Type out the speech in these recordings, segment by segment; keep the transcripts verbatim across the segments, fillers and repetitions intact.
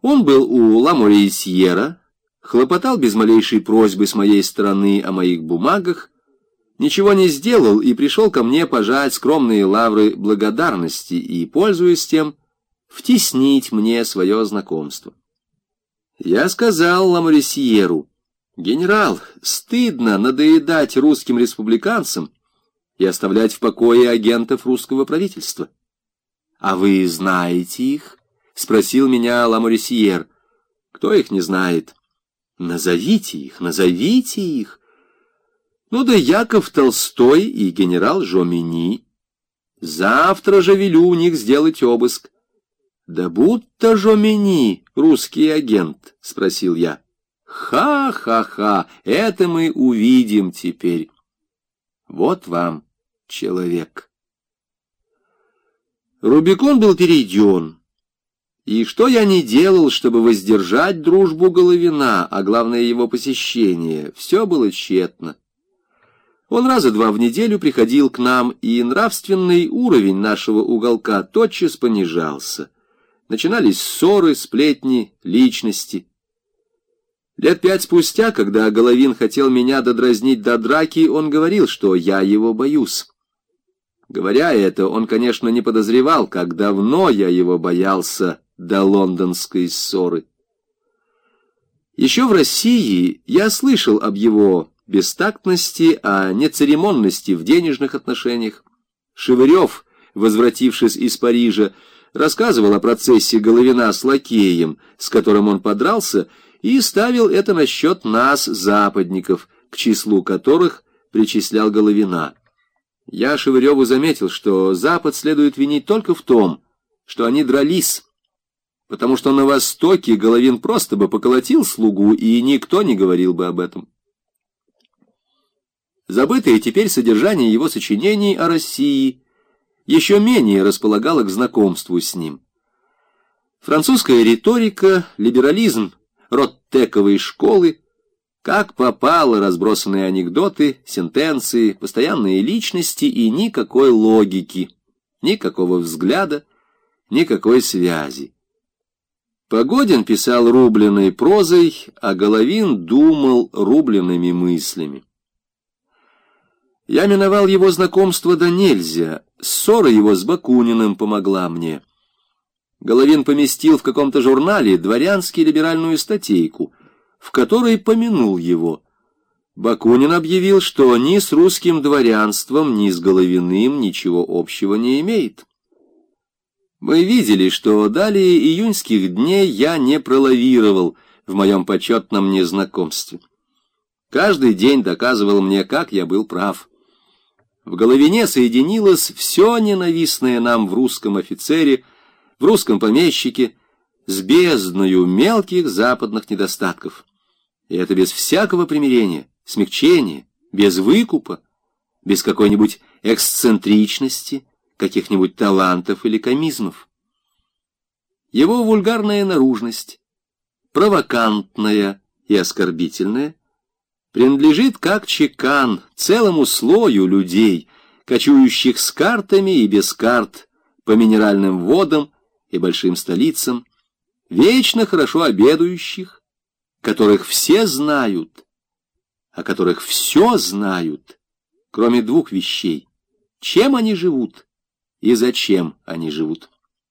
Он был у Ламорисьера, хлопотал без малейшей просьбы с моей стороны о моих бумагах, ничего не сделал и пришел ко мне пожать скромные лавры благодарности и, пользуясь тем, втеснить мне свое знакомство. Я сказал Ламорисьеру: «Генерал, стыдно надоедать русским республиканцам и оставлять в покое агентов русского правительства». «А вы знаете их?» — спросил меня Ламорисьер. «Кто их не знает?» «Назовите их, назовите их». «Ну да Яков Толстой и генерал Жомини. Завтра же велю у них сделать обыск». «Да будто Жомини русский агент?» — спросил я. «Ха-ха-ха, это мы увидим теперь. Вот вам человек». Рубикон был перейден. И что я не делал, чтобы воздержать дружбу Головина, а главное его посещение, все было тщетно. Он раза два в неделю приходил к нам, и нравственный уровень нашего уголка тотчас понижался. Начинались ссоры, сплетни, личности. Лет пять спустя, когда Головин хотел меня додразнить до драки, он говорил, что я его боюсь. Говоря это, он, конечно, не подозревал, как давно я его боялся до лондонской ссоры. Еще в России я слышал об его бестактности, о нецеремонности в денежных отношениях. Шевырев, возвратившись из Парижа, рассказывал о процессе Головина с лакеем, с которым он подрался, и ставил это на счет нас, западников, к числу которых причислял Головина. Я Шевыреву заметил, что Запад следует винить только в том, что они дрались, потому что на Востоке Головин просто бы поколотил слугу, и никто не говорил бы об этом. Забытое теперь содержание его сочинений о России еще менее располагало к знакомству с ним. Французская риторика, либерализм Роттековой школы, как попало разбросанные анекдоты, сентенции, постоянные личности и никакой логики, никакого взгляда, никакой связи. Погодин писал рубленой прозой, а Головин думал рубленными мыслями. Я миновал его знакомство да нельзя, ссора его с Бакуниным помогла мне. Головин поместил в каком-то журнале дворянски либеральную статейку, в которой помянул его. Бакунин объявил, что ни с русским дворянством, ни с Головиным ничего общего не имеет. Мы видели, что далее июньских дней я не пролавировал в моем почетном незнакомстве. Каждый день доказывал мне, как я был прав. В Головине соединилось все ненавистное нам в русском офицере, в русском помещике, с бездною мелких западных недостатков. И это без всякого примирения, смягчения, без выкупа, без какой-нибудь эксцентричности, каких-нибудь талантов или комизмов. Его вульгарная наружность, провокантная и оскорбительная, принадлежит как чекан целому слою людей, кочующих с картами и без карт по минеральным водам и большим столицам, вечно хорошо обедающих, которых все знают, о которых все знают, кроме двух вещей: чем они живут и зачем они живут.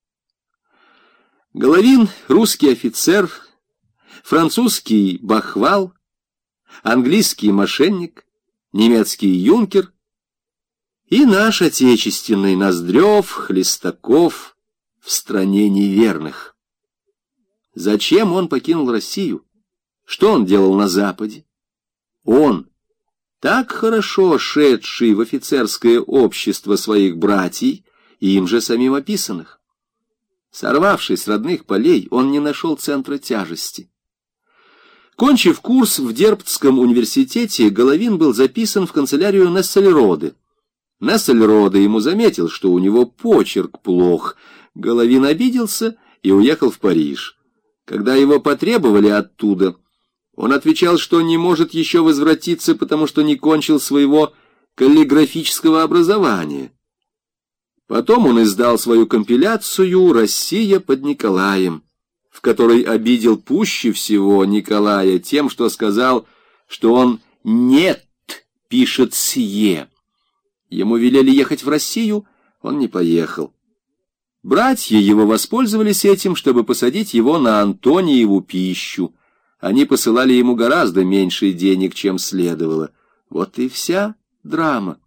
Головин — русский офицер, французский бахвал, английский мошенник, немецкий юнкер и наш отечественный Ноздрев, Хлестаков в стране неверных. Зачем он покинул Россию? Что он делал на Западе? Он, так хорошо шедший в офицерское общество своих братьев, им же самим описанных. Сорвавшись с родных полей, он не нашел центра тяжести. Кончив курс в Дербцком университете, Головин был записан в канцелярию Нессельроде. Нессельроде ему заметил, что у него почерк плох. Головин обиделся и уехал в Париж. Когда его потребовали оттуда, он отвечал, что не может еще возвратиться, потому что не кончил своего каллиграфического образования. Потом он издал свою компиляцию «Россия под Николаем», в которой обидел пуще всего Николая тем, что сказал, что он «нет» пишет «сие». Ему велели ехать в Россию, он не поехал. Братья его воспользовались этим, чтобы посадить его на Антониеву пищу. Они посылали ему гораздо меньше денег, чем следовало. Вот и вся драма.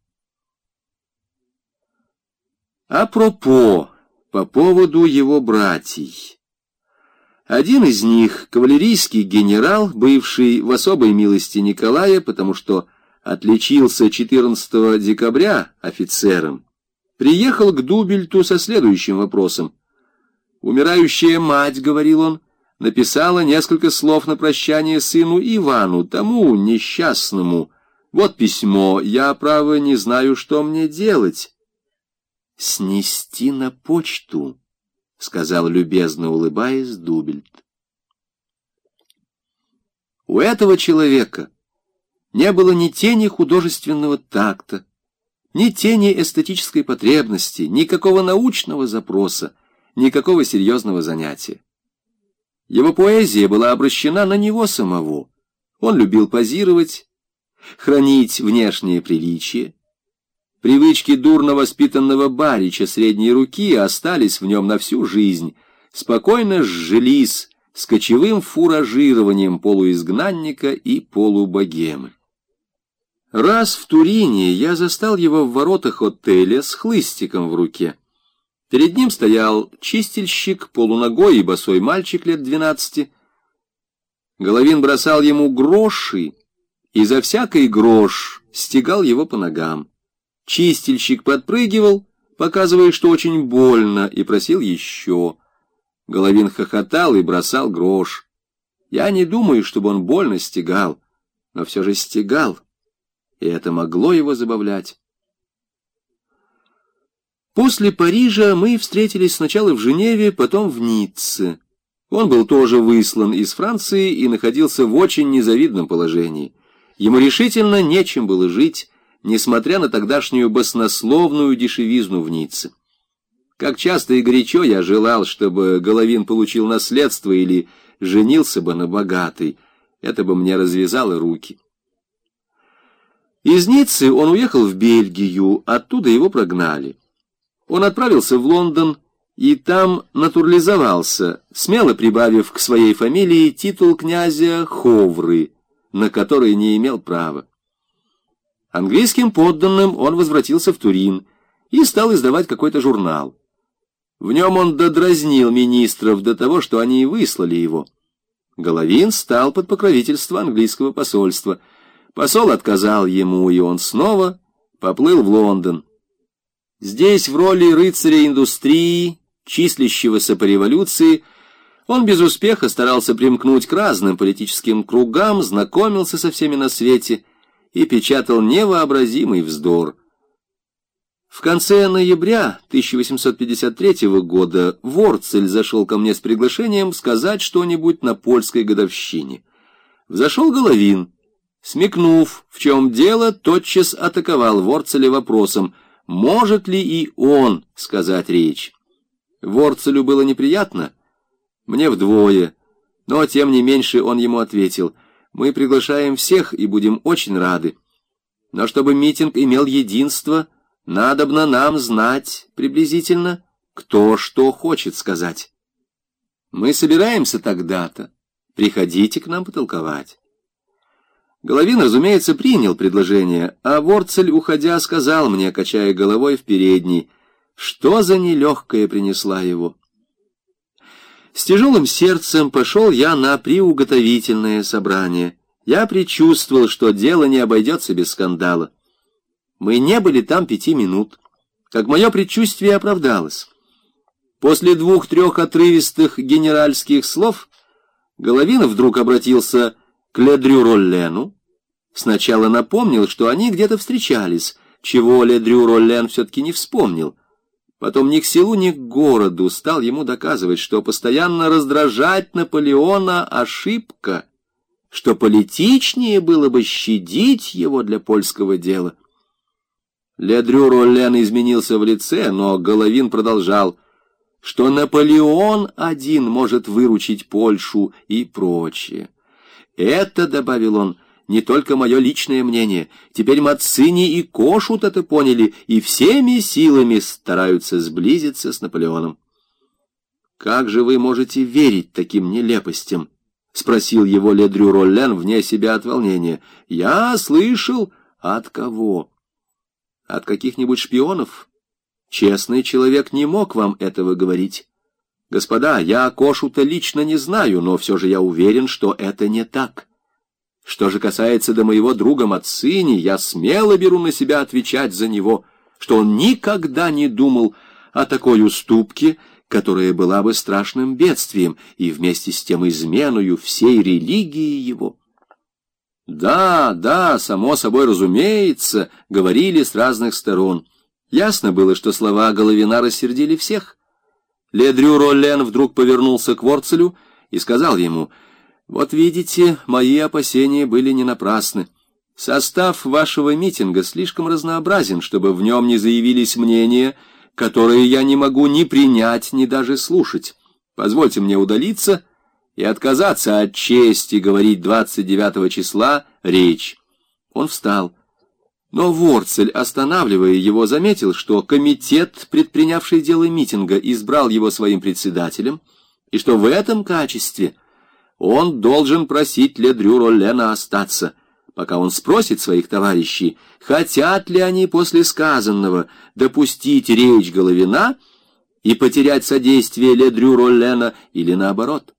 Апропо, по поводу его братьев. Один из них, кавалерийский генерал, бывший в особой милости Николая, потому что отличился четырнадцатого декабря офицером, приехал к Дубельту со следующим вопросом. «Умирающая мать, — говорил он, — написала несколько слов на прощание сыну Ивану, тому несчастному. Вот письмо, я, право, не знаю, что мне делать». «Снести на почту», — сказал, любезно улыбаясь, Дубельт. У этого человека не было ни тени художественного такта, ни тени эстетической потребности, никакого научного запроса, никакого серьезного занятия. Его поэзия была обращена на него самого. Он любил позировать, хранить внешнее приличие. Привычки дурно воспитанного барича средней руки остались в нем на всю жизнь, спокойно сжились с кочевым фуражированием полуизгнанника и полубогемы. Раз в Турине я застал его в воротах отеля с хлыстиком в руке. Перед ним стоял чистильщик, полуногой и босой мальчик лет двенадцати. Головин бросал ему гроши, и за всякий грош стегал его по ногам. Чистильщик подпрыгивал, показывая, что очень больно, и просил еще. Головин хохотал и бросал грош. Я не думаю, чтобы он больно стегал, но все же стегал, и это могло его забавлять. После Парижа мы встретились сначала в Женеве, потом в Ницце. Он был тоже выслан из Франции и находился в очень незавидном положении. Ему решительно нечем было жить, несмотря на тогдашнюю баснословную дешевизну в Ницце. Как часто и горячо я желал, чтобы Головин получил наследство или женился бы на богатой. Это бы мне развязало руки. Из Ниццы он уехал в Бельгию, оттуда его прогнали. Он отправился в Лондон и там натурализовался, смело прибавив к своей фамилии титул князя Ховры, на который не имел права. Английским подданным он возвратился в Турин и стал издавать какой-то журнал. В нем он додразнил министров до того, что они и выслали его. Головин стал под покровительство английского посольства. Посол отказал ему, и он снова поплыл в Лондон. Здесь в роли рыцаря индустрии, числящегося по революции, он без успеха старался примкнуть к разным политическим кругам, знакомился со всеми на свете и печатал невообразимый вздор. В конце ноября тысяча восемьсот пятьдесят третьего года Ворцель зашел ко мне с приглашением сказать что-нибудь на польской годовщине. Взошел Головин. Смекнув, в чем дело, тотчас атаковал Ворцеля вопросом, может ли и он сказать речь. Ворцелю было неприятно, мне вдвое, но тем не меньше он ему ответил, мы приглашаем всех и будем очень рады. Но чтобы митинг имел единство, надобно нам знать приблизительно, кто что хочет сказать. Мы собираемся тогда-то, приходите к нам потолковать. Головин, разумеется, принял предложение, а Ворцель, уходя, сказал мне, качая головой в передней, что за нелегкое принесла его. С тяжелым сердцем пошел я на приуготовительное собрание. Я предчувствовал, что дело не обойдется без скандала. Мы не были там пяти минут, как мое предчувствие оправдалось. После двух-трех отрывистых генеральских слов Головин вдруг обратился к Ледрю-Роллену. Сначала напомнил, что они где-то встречались, чего Ледрю-Роллен все-таки не вспомнил. Потом ни к селу, ни к городу стал ему доказывать, что постоянно раздражать Наполеона — ошибка, что политичнее было бы щадить его для польского дела. Ледрю-Роллен изменился в лице, но Головин продолжал: что Наполеон один может выручить Польшу и прочее. Это, — добавил он, — не только мое личное мнение. Теперь Маццини и Кошут это поняли и всеми силами стараются сблизиться с Наполеоном. «Как же вы можете верить таким нелепостям?» — спросил его Ледрю Роллен вне себя от волнения. «Я слышал. От кого? От каких-нибудь шпионов? Честный человек не мог вам этого говорить. Господа, я Кошута лично не знаю, но все же я уверен, что это не так. Что же касается до моего друга Маццини, я смело беру на себя отвечать за него, что он никогда не думал о такой уступке, которая была бы страшным бедствием и вместе с тем изменою всей религии его». «Да, да, само собой разумеется», — говорили с разных сторон. Ясно было, что слова Головина рассердили всех. Ледрю Роллен вдруг повернулся к Ворцелю и сказал ему: «Вот видите, мои опасения были не напрасны. Состав вашего митинга слишком разнообразен, чтобы в нем не заявились мнения, которые я не могу ни принять, ни даже слушать. Позвольте мне удалиться и отказаться от чести говорить двадцать девятого числа речь». Он встал. Но Ворцель, останавливая его, заметил, что комитет, предпринявший дело митинга, избрал его своим председателем, и что в этом качестве он должен просить Ледрю Роллена остаться, пока он спросит своих товарищей, хотят ли они после сказанного допустить речь Головина и потерять содействие Ледрю Роллена или наоборот.